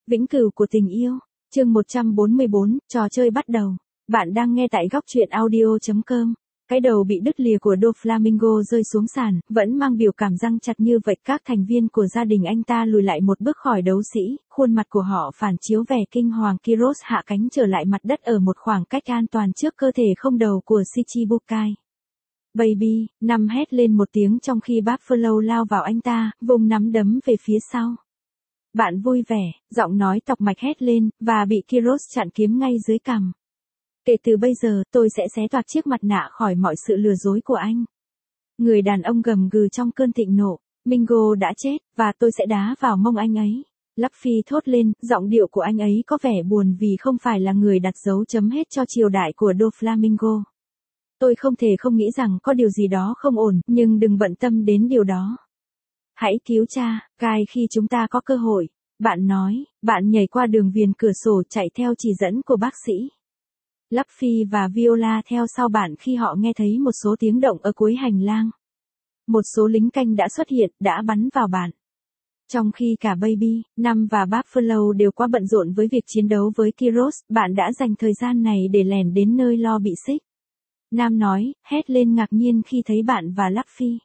Vĩnh cửu của tình yêu. Chương 144, trò chơi bắt đầu. Bạn đang nghe tại góc truyện audio.com. Cái đầu bị đứt lìa của Doflamingo rơi xuống sàn, vẫn mang biểu cảm răng chặt như vậy. Các thành viên của gia đình anh ta lùi lại một bước khỏi đấu sĩ, khuôn mặt của họ phản chiếu vẻ kinh hoàng. Kyros hạ cánh trở lại mặt đất ở một khoảng cách an toàn trước cơ thể không đầu của Shichibukai. Baby, Năm hét lên một tiếng trong khi Buffalo lao vào anh ta, vùng nắm đấm về phía sau. Bạn vui vẻ, giọng nói tọc mạch hét lên, và bị Kyros chặn kiếm ngay dưới cằm. Kể từ bây giờ, tôi sẽ xé toạc chiếc mặt nạ khỏi mọi sự lừa dối của anh. Người đàn ông gầm gừ trong cơn thịnh nộ. Mingo đã chết, và tôi sẽ đá vào mông anh ấy. Luffy thốt lên, giọng điệu của anh ấy có vẻ buồn vì không phải là người đặt dấu chấm hết cho triều đại của Doflamingo. Tôi không thể không nghĩ rằng có điều gì đó không ổn, nhưng đừng bận tâm đến điều đó. Hãy cứu cha, Kai khi chúng ta có cơ hội. Bạn nói, bạn nhảy qua đường viền cửa sổ chạy theo chỉ dẫn của bác sĩ. Luffy và Viola theo sau bạn khi họ nghe thấy một số tiếng động ở cuối hành lang. Một số lính canh đã xuất hiện, đã bắn vào bạn. Trong khi cả Baby, Năm và Buffalo đều quá bận rộn với việc chiến đấu với Kyros, bạn đã dành thời gian này để lẻn đến nơi Lo bị xích. Nam nói, hét lên ngạc nhiên khi thấy bạn và Luffy.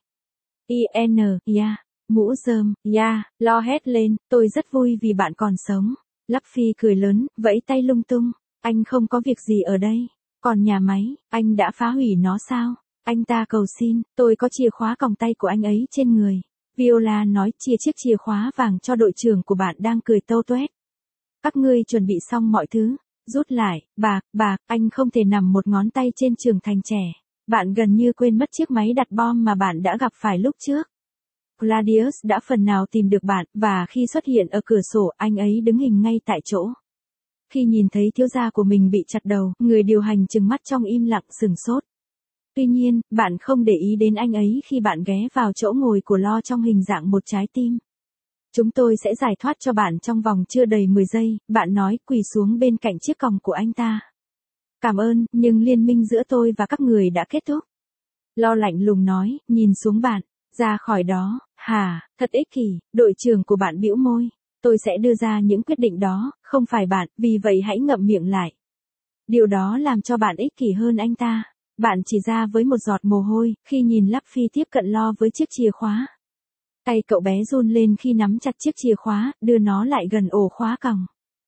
Mũ rơm, Lo hét lên, tôi rất vui vì bạn còn sống. Luffy cười lớn, vẫy tay lung tung. Anh không có việc gì ở đây. Còn nhà máy, anh đã phá hủy nó sao? Anh ta cầu xin, tôi có chìa khóa còng tay của anh ấy trên người. Viola nói, chia chiếc chìa khóa vàng cho đội trưởng của bạn đang cười tâu tuét. Các ngươi chuẩn bị xong mọi thứ. Rút lại, bạc, anh không thể nằm một ngón tay trên trường thành trẻ. Bạn gần như quên mất chiếc máy đặt bom mà bạn đã gặp phải lúc trước. Gladius đã phần nào tìm được bạn, và khi xuất hiện ở cửa sổ, anh ấy đứng hình ngay tại chỗ. Khi nhìn thấy thiếu gia của mình bị chặt đầu, người điều hành trừng mắt trong im lặng sừng sốt. Tuy nhiên, bạn không để ý đến anh ấy khi bạn ghé vào chỗ ngồi của Lo trong hình dạng một trái tim. Chúng tôi sẽ giải thoát cho bạn trong vòng chưa đầy 10 giây, bạn nói, quỳ xuống bên cạnh chiếc còng của anh ta. Cảm ơn, nhưng liên minh giữa tôi và các người đã kết thúc. Lo lạnh lùng nói, nhìn xuống bạn. Ra khỏi đó, thật ích kỷ. Đội trưởng của bạn bĩu môi. Tôi sẽ đưa ra những quyết định đó, không phải bạn, vì vậy hãy ngậm miệng lại. Điều đó làm cho bạn ích kỷ hơn anh ta. Bạn chỉ ra với một giọt mồ hôi, khi nhìn Luffy tiếp cận Lo với chiếc chìa khóa. Tay cậu bé run lên khi nắm chặt chiếc chìa khóa, đưa nó lại gần ổ khóa còng.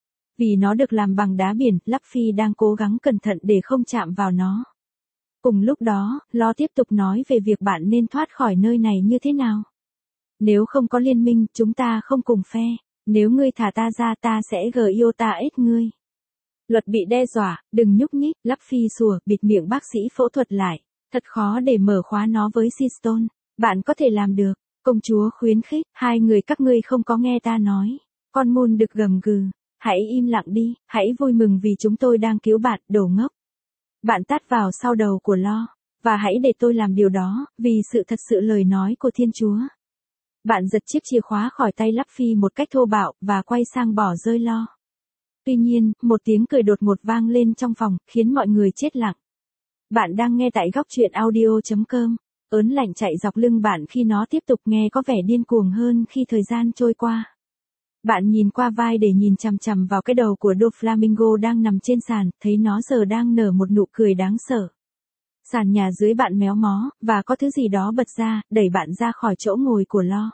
Vì nó được làm bằng đá biển, Luffy đang cố gắng cẩn thận để không chạm vào nó. Cùng lúc đó, Lo tiếp tục nói về việc bạn nên thoát khỏi nơi này như thế nào. Nếu không có liên minh, chúng ta không cùng phe. Nếu ngươi thả ta ra, ta sẽ giết ngươi. Luật bị đe dọa, đừng nhúc nhích. Luffy sủa, bịt miệng bác sĩ phẫu thuật lại. Thật khó để mở khóa nó với Seastone. Bạn có thể làm được. Công chúa khuyến khích, hai người các ngươi không có nghe ta nói. Con Moon được gầm gừ. Hãy im lặng đi, hãy vui mừng vì chúng tôi đang cứu bạn, đồ ngốc. Bạn tát vào sau đầu của Lo. Và hãy để tôi làm điều đó, vì sự thật sự lời nói của Thiên Chúa. Bạn giật chiếc chìa khóa khỏi tay Luffy một cách thô bạo, và quay sang bỏ rơi Lo. Tuy nhiên, một tiếng cười đột ngột vang lên trong phòng, khiến mọi người chết lặng. Bạn đang nghe tại góc truyện audio.com. Ớn lạnh chạy dọc lưng bạn khi nó tiếp tục nghe có vẻ điên cuồng hơn khi thời gian trôi qua. Bạn nhìn qua vai để nhìn chằm chằm vào cái đầu của Doflamingo đang nằm trên sàn, thấy nó giờ đang nở một nụ cười đáng sợ. Sàn nhà dưới bạn méo mó, và có thứ gì đó bật ra, đẩy bạn ra khỏi chỗ ngồi của Lo.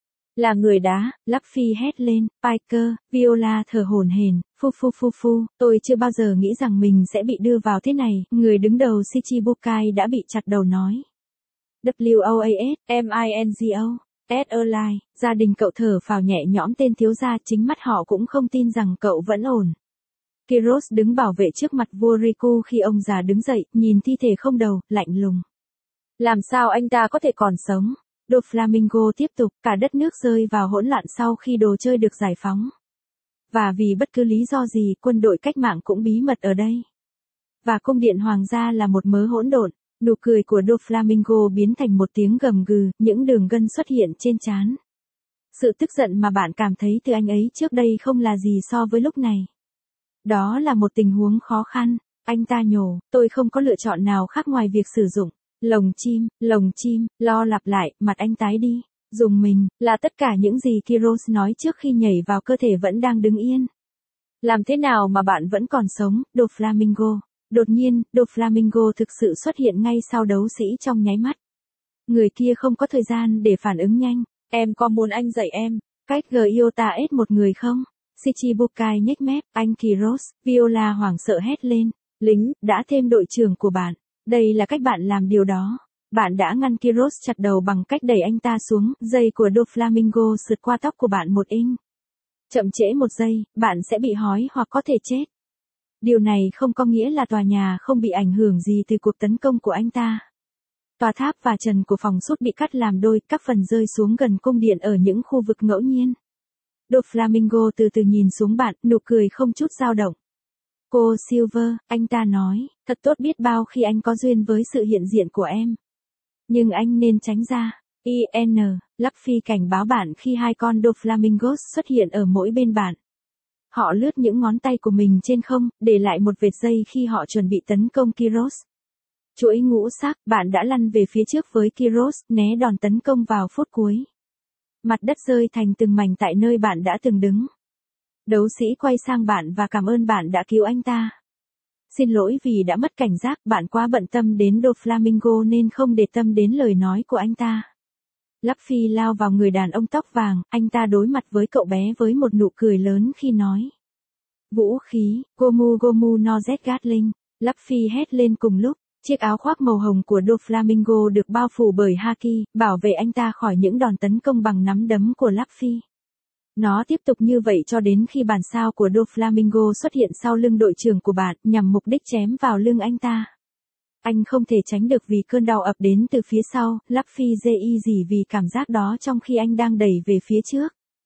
Là người đá, Luffy hét lên, Piker, Viola thở hổn hển, phu, tôi chưa bao giờ nghĩ rằng mình sẽ bị đưa vào thế này, người đứng đầu Shichibukai đã bị chặt đầu nói. WOAS, Align, gia đình cậu thở phào nhẹ nhõm, tên thiếu gia chính mắt họ cũng không tin rằng cậu vẫn ổn. Kyros đứng bảo vệ trước mặt vua Riku khi ông già đứng dậy, nhìn thi thể không đầu, lạnh lùng. Làm sao anh ta có thể còn sống? Doflamingo tiếp tục, cả đất nước rơi vào hỗn loạn sau khi đồ chơi được giải phóng. Và vì bất cứ lý do gì, quân đội cách mạng cũng bí mật ở đây. Và cung điện hoàng gia là một mớ hỗn độn. Nụ cười của Doflamingo biến thành một tiếng gầm gừ, những đường gân xuất hiện trên trán. Sự tức giận mà bạn cảm thấy từ anh ấy trước đây không là gì so với lúc này. Đó là một tình huống khó khăn. Anh ta nhổ, tôi không có lựa chọn nào khác ngoài việc sử dụng. Lồng chim, Lo lặp lại, mặt anh tái đi. Dùng mình, là tất cả những gì Kiros nói trước khi nhảy vào cơ thể vẫn đang đứng yên. Làm thế nào mà bạn vẫn còn sống, Doflamingo? Đột nhiên, Doflamingo thực sự xuất hiện ngay sau đấu sĩ trong nháy mắt. Người kia không có thời gian để phản ứng nhanh. Em có muốn anh dạy em cách Giota ết một người không? Shichibukai nhếch mép, anh Kiros, Viola hoảng sợ hét lên. Lính, đã thêm đội trưởng của bạn. Đây là cách bạn làm điều đó. Bạn đã ngăn Kiros chặt đầu bằng cách đẩy anh ta xuống, dây của Doflamingo sượt qua tóc của bạn một inch. Chậm trễ một giây, bạn sẽ bị hói hoặc có thể chết. Điều này không có nghĩa là tòa nhà không bị ảnh hưởng gì từ cuộc tấn công của anh ta. Tòa tháp và trần của phòng sút bị cắt làm đôi, các phần rơi xuống gần cung điện ở những khu vực ngẫu nhiên. Doflamingo từ từ nhìn xuống bạn, nụ cười không chút dao động. Cô Silver, anh ta nói, thật tốt biết bao khi anh có duyên với sự hiện diện của em. Nhưng anh nên tránh ra. IN, Luffy cảnh báo bạn khi hai con Doflamingos xuất hiện ở mỗi bên bạn. Họ lướt những ngón tay của mình trên không, để lại một vệt dây khi họ chuẩn bị tấn công Kiros. Chuỗi ngũ sắc, bạn đã lăn về phía trước với Kiros, né đòn tấn công vào phút cuối. Mặt đất rơi thành từng mảnh tại nơi bạn đã từng đứng. Đấu sĩ quay sang bạn và cảm ơn bạn đã cứu anh ta. Xin lỗi vì đã mất cảnh giác, bạn quá bận tâm đến Doflamingo nên không để tâm đến lời nói của anh ta. Luffy lao vào người đàn ông tóc vàng, anh ta đối mặt với cậu bé với một nụ cười lớn khi nói. Vũ khí, Gomu Gomu no Z Gatling. Luffy hét lên cùng lúc, chiếc áo khoác màu hồng của Doflamingo được bao phủ bởi haki, bảo vệ anh ta khỏi những đòn tấn công bằng nắm đấm của Luffy. Nó tiếp tục như vậy cho đến khi bản sao của Doflamingo xuất hiện sau lưng đội trưởng của bạn, nhằm mục đích chém vào lưng anh ta. Anh không thể tránh được vì cơn đau ập đến từ phía sau, Luffy dễ gì vì cảm giác đó trong khi anh đang đẩy về phía trước.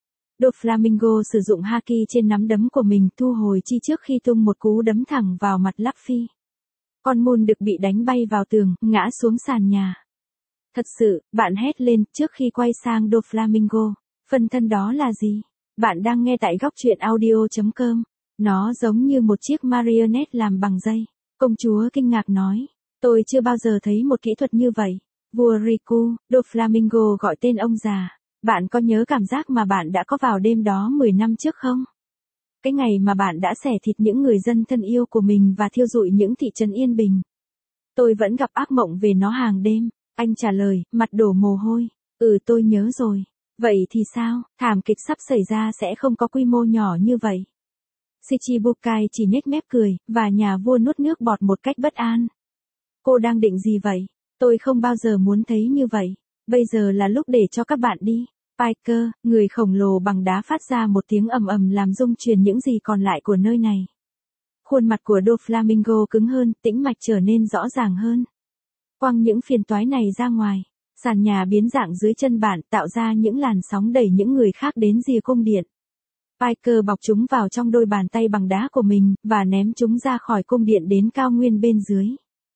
Doflamingo sử dụng haki trên nắm đấm của mình thu hồi chi trước khi tung một cú đấm thẳng vào mặt Luffy. Con Moon được bị đánh bay vào tường, ngã xuống sàn nhà. Thật sự, bạn hét lên trước khi quay sang Doflamingo. Phân thân đó là gì? Bạn đang nghe tại góc truyện audio.com. Nó giống như một chiếc marionette làm bằng dây. Công chúa kinh ngạc nói. Tôi chưa bao giờ thấy một kỹ thuật như vậy. Vua Riku, Doflamingo gọi tên ông già. Bạn có nhớ cảm giác mà bạn đã có vào đêm đó 10 năm trước không? Cái ngày mà bạn đã xẻ thịt những người dân thân yêu của mình và thiêu rụi những thị trấn yên bình. Tôi vẫn gặp ác mộng về nó hàng đêm. Anh trả lời, mặt đổ mồ hôi. Tôi nhớ rồi. Vậy thì sao, thảm kịch sắp xảy ra sẽ không có quy mô nhỏ như vậy. Shichibukai chỉ nhếch mép cười, và nhà vua nuốt nước bọt một cách bất an. Cô đang định gì vậy? Tôi không bao giờ muốn thấy như vậy. Bây giờ là lúc để cho các bạn đi. Piker, người khổng lồ bằng đá phát ra một tiếng ầm ầm làm rung chuyển những gì còn lại của nơi này. Khuôn mặt của Doflamingo cứng hơn, tĩnh mạch trở nên rõ ràng hơn. Quăng những phiền toái này ra ngoài. Sàn nhà biến dạng dưới chân bạn, tạo ra những làn sóng đẩy những người khác đến rìa cung điện. Piker bọc chúng vào trong đôi bàn tay bằng đá của mình, và ném chúng ra khỏi cung điện đến cao nguyên bên dưới.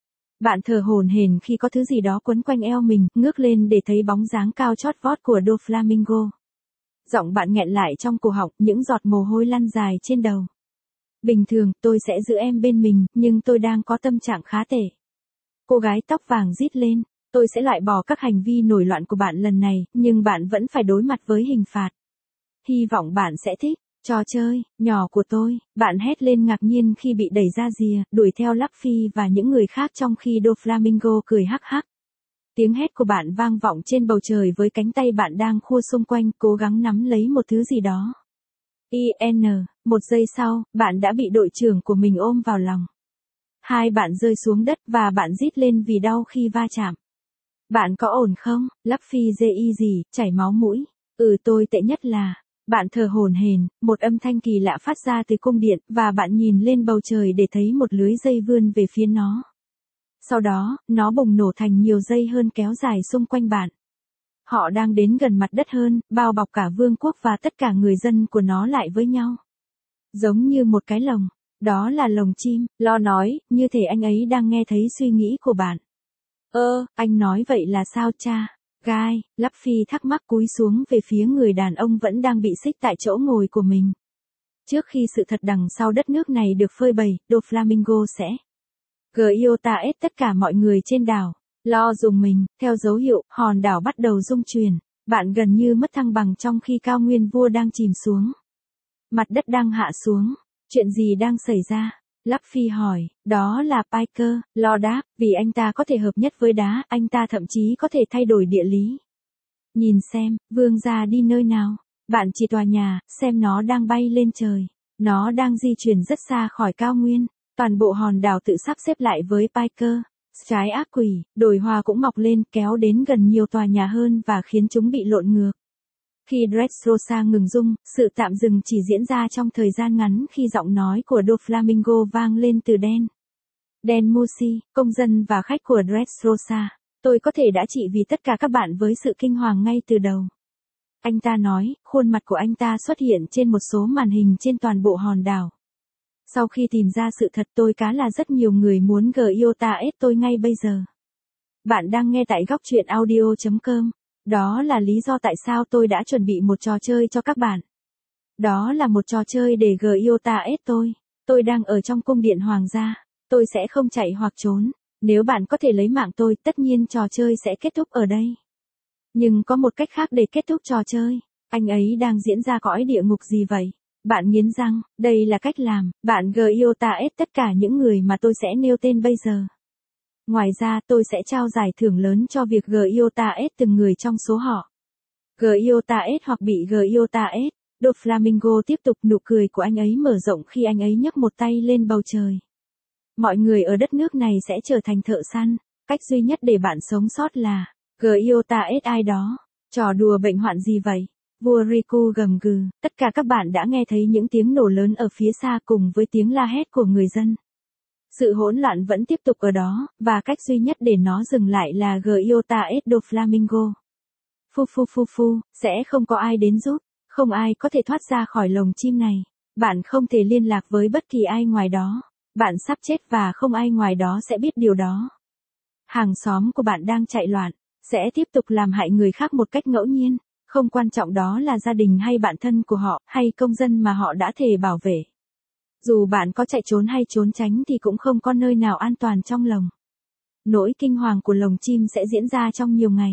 Bạn thở hổn hển khi có thứ gì đó quấn quanh eo mình, ngước lên để thấy bóng dáng cao chót vót của Doflamingo. Giọng bạn nghẹn lại trong cổ họng, những giọt mồ hôi lăn dài trên đầu. Bình thường, tôi sẽ giữ em bên mình, nhưng tôi đang có tâm trạng khá tệ. Cô gái tóc vàng rít lên. Tôi sẽ loại bỏ các hành vi nổi loạn của bạn lần này, nhưng bạn vẫn phải đối mặt với hình phạt. Hy vọng bạn sẽ thích. Trò chơi, nhỏ của tôi, bạn hét lên ngạc nhiên khi bị đẩy ra rìa, đuổi theo Luffy và những người khác trong khi Doflamingo cười hắc hắc. Tiếng hét của bạn vang vọng trên bầu trời với cánh tay bạn đang khua xung quanh, cố gắng nắm lấy một thứ gì đó. IN, một giây sau, bạn đã bị đội trưởng của mình ôm vào lòng. Hai bạn rơi xuống đất và bạn rít lên vì đau khi va chạm. Bạn có ổn không? Luffy dê gì, chảy máu mũi. Tôi tệ nhất là. Bạn thở hổn hển, một âm thanh kỳ lạ phát ra từ cung điện, và bạn nhìn lên bầu trời để thấy một lưới dây vươn về phía nó. Sau đó, nó bùng nổ thành nhiều dây hơn kéo dài xung quanh bạn. Họ đang đến gần mặt đất hơn, bao bọc cả vương quốc và tất cả người dân của nó lại với nhau. Giống như một cái lồng. Đó là lồng chim, Lo nói, như thể anh ấy đang nghe thấy suy nghĩ của bạn. Anh nói vậy là sao cha? Gai, Luffy thắc mắc cúi xuống về phía người đàn ông vẫn đang bị xích tại chỗ ngồi của mình. Trước khi sự thật đằng sau đất nước này được phơi bày, Doflamingo sẽ Giota ết tất cả mọi người trên đảo. Lo dùng mình, theo dấu hiệu, hòn đảo bắt đầu rung chuyển. Bạn gần như mất thăng bằng trong khi cao nguyên vua đang chìm xuống. Mặt đất đang hạ xuống. Chuyện gì đang xảy ra? Luffy hỏi, đó là Piker, Lo đáp, vì anh ta có thể hợp nhất với đá, anh ta thậm chí có thể thay đổi địa lý. Nhìn xem, vương gia đi nơi nào? Bạn chỉ tòa nhà, xem nó đang bay lên trời. Nó đang di chuyển rất xa khỏi cao nguyên. Toàn bộ hòn đảo tự sắp xếp lại với Piker. Trái ác quỷ, đồi hoa cũng mọc lên kéo đến gần nhiều tòa nhà hơn và khiến chúng bị lộn ngược. Khi Dressrosa ngừng rung, sự tạm dừng chỉ diễn ra trong thời gian ngắn khi giọng nói của Doflamingo vang lên từ Dan. Dan Musi, công dân và khách của Dressrosa. Tôi có thể đã trị vì tất cả các bạn với sự kinh hoàng ngay từ đầu. Anh ta nói, khuôn mặt của anh ta xuất hiện trên một số màn hình trên toàn bộ hòn đảo. Sau khi tìm ra sự thật tôi cá là rất nhiều người muốn Giota-S tôi ngay bây giờ. Bạn đang nghe tại góc truyện audio.com. Đó là lý do tại sao tôi đã chuẩn bị một trò chơi cho các bạn. Đó là một trò chơi để Giota-S tôi. Tôi đang ở trong cung điện hoàng gia. Tôi sẽ không chạy hoặc trốn. Nếu bạn có thể lấy mạng tôi, tất nhiên trò chơi sẽ kết thúc ở đây. Nhưng có một cách khác để kết thúc trò chơi. Anh ấy đang diễn ra cõi địa ngục gì vậy? Bạn nghiến răng, đây là cách làm, bạn Giota-S tất cả những người mà tôi sẽ nêu tên bây giờ. Ngoài ra tôi sẽ trao giải thưởng lớn cho việc Giota-S từng người trong số họ. Giota-S hoặc bị Giota-S. Doflamingo tiếp tục, nụ cười của anh ấy mở rộng khi anh ấy nhấc một tay lên bầu trời. Mọi người ở đất nước này sẽ trở thành thợ săn. Cách duy nhất để bạn sống sót là Giota-S ai đó. Trò đùa bệnh hoạn gì vậy? Vua Riku gầm gừ, tất cả các bạn đã nghe thấy những tiếng nổ lớn ở phía xa cùng với tiếng la hét của người dân. Sự hỗn loạn vẫn tiếp tục ở đó, và cách duy nhất để nó dừng lại là Giota-S Doflamingo. Phu, sẽ không có ai đến giúp, không ai có thể thoát ra khỏi lồng chim này. Bạn không thể liên lạc với bất kỳ ai ngoài đó. Bạn sắp chết và không ai ngoài đó sẽ biết điều đó. Hàng xóm của bạn đang chạy loạn, sẽ tiếp tục làm hại người khác một cách ngẫu nhiên. Không quan trọng đó là gia đình hay bạn thân của họ, hay công dân mà họ đã thề bảo vệ. Dù bạn có chạy trốn hay trốn tránh thì cũng không có nơi nào an toàn trong lồng. Nỗi kinh hoàng của lồng chim sẽ diễn ra trong nhiều ngày.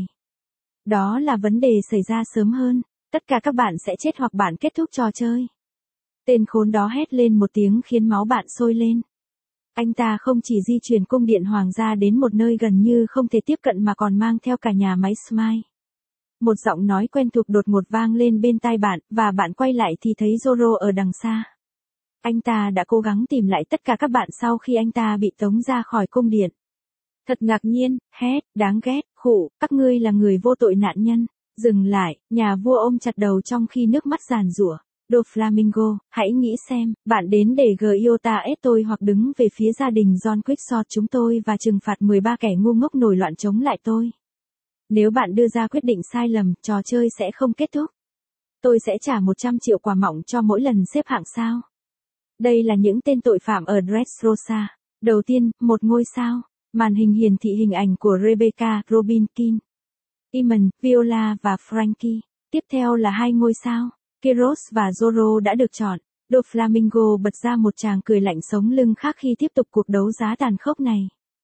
Đó là vấn đề xảy ra sớm hơn. Tất cả các bạn sẽ chết hoặc bạn kết thúc trò chơi. Tên khốn đó hét lên một tiếng khiến máu bạn sôi lên. Anh ta không chỉ di chuyển cung điện hoàng gia đến một nơi gần như không thể tiếp cận mà còn mang theo cả nhà máy Smile. Một giọng nói quen thuộc đột ngột vang lên bên tai bạn, và bạn quay lại thì thấy Zoro ở đằng xa. Anh ta đã cố gắng tìm lại tất cả các bạn sau khi anh ta bị tống ra khỏi cung điện. Thật ngạc nhiên, hét, đáng ghét, khụ, các ngươi là người vô tội nạn nhân. Dừng lại, nhà vua ôm chặt đầu trong khi nước mắt giàn giụa. Doflamingo, hãy nghĩ xem, bạn đến để Giota-S tôi hoặc đứng về phía gia đình John Quickshot chúng tôi và trừng phạt 13 kẻ ngu ngốc nổi loạn chống lại tôi. Nếu bạn đưa ra quyết định sai lầm, trò chơi sẽ không kết thúc. Tôi sẽ trả 100 triệu quả mọng cho mỗi lần xếp hạng sao. Đây là những tên tội phạm ở Dressrosa. Đầu tiên, 1 ngôi sao. Màn hình hiển thị hình ảnh của Rebecca, Robin King, Eamon, Viola và Frankie. Tiếp theo là 2 ngôi sao. Keros và Zoro đã được chọn. Doflamingo bật ra một tràng cười lạnh sống lưng khác khi tiếp tục cuộc đấu giá tàn khốc này.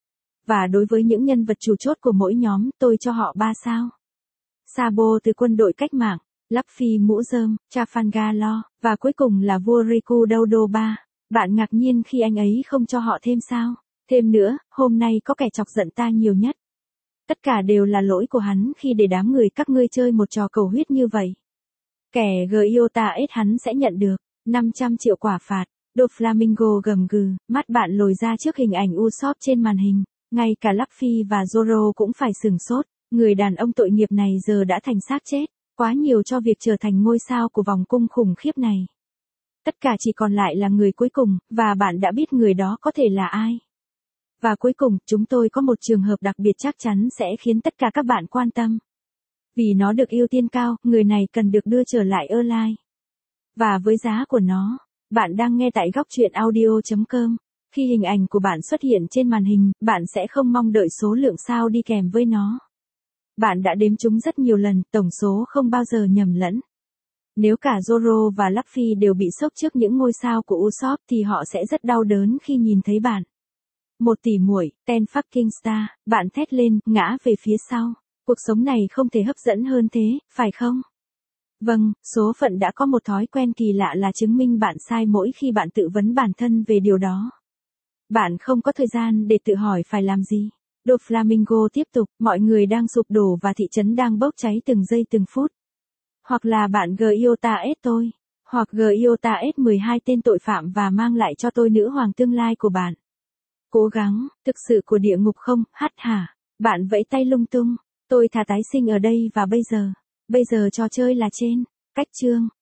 Và đối với những nhân vật chủ chốt của mỗi nhóm, tôi cho họ 3 sao. Sabo từ quân đội cách mạng, Luffy mũ rơm, Trafalgar, và cuối cùng là vua Riku Dodo 3. Bạn ngạc nhiên khi anh ấy không cho họ thêm sao. Thêm nữa, hôm nay có kẻ chọc giận ta nhiều nhất. Tất cả đều là lỗi của hắn khi để đám người các ngươi chơi một trò cầu huyết như vậy. Kẻ Giota-S hắn sẽ nhận được 500 triệu quả phạt. Doflamingo gầm gừ, mắt bạn lồi ra trước hình ảnh Usopp trên màn hình. Ngay cả Luffy và Zoro cũng phải sửng sốt. Người đàn ông tội nghiệp này giờ đã thành xác chết. Quá nhiều cho việc trở thành ngôi sao của vòng cung khủng khiếp này. Tất cả chỉ còn lại là người cuối cùng, và bạn đã biết người đó có thể là ai. Và cuối cùng, chúng tôi có một trường hợp đặc biệt chắc chắn sẽ khiến tất cả các bạn quan tâm. Vì nó được ưu tiên cao, người này cần được đưa trở lại Erlai. Và với giá của nó, bạn đang nghe tại góc truyện audio.com. Khi hình ảnh của bạn xuất hiện trên màn hình, bạn sẽ không mong đợi số lượng sao đi kèm với nó. Bạn đã đếm chúng rất nhiều lần, tổng số không bao giờ nhầm lẫn. Nếu cả Zoro và Luffy đều bị sốc trước những ngôi sao của Usopp thì họ sẽ rất đau đớn khi nhìn thấy bạn. 1 tỷ muội, 10 fucking star, bạn thét lên, ngã về phía sau. Cuộc sống này không thể hấp dẫn hơn thế, phải không? Vâng, số phận đã có một thói quen kỳ lạ là chứng minh bạn sai mỗi khi bạn tự vấn bản thân về điều đó. Bạn không có thời gian để tự hỏi phải làm gì. Doflamingo tiếp tục, mọi người đang sụp đổ và thị trấn đang bốc cháy từng giây từng phút. Hoặc là bạn Giota S tôi, hoặc Giota S 12 tên tội phạm và mang lại cho tôi nữ hoàng tương lai của bạn. Cố gắng, thực sự của địa ngục không, hả? Bạn vẫy tay lung tung. Tôi thà tái sinh ở đây và bây giờ. Bây giờ trò chơi là trên. Cách chương.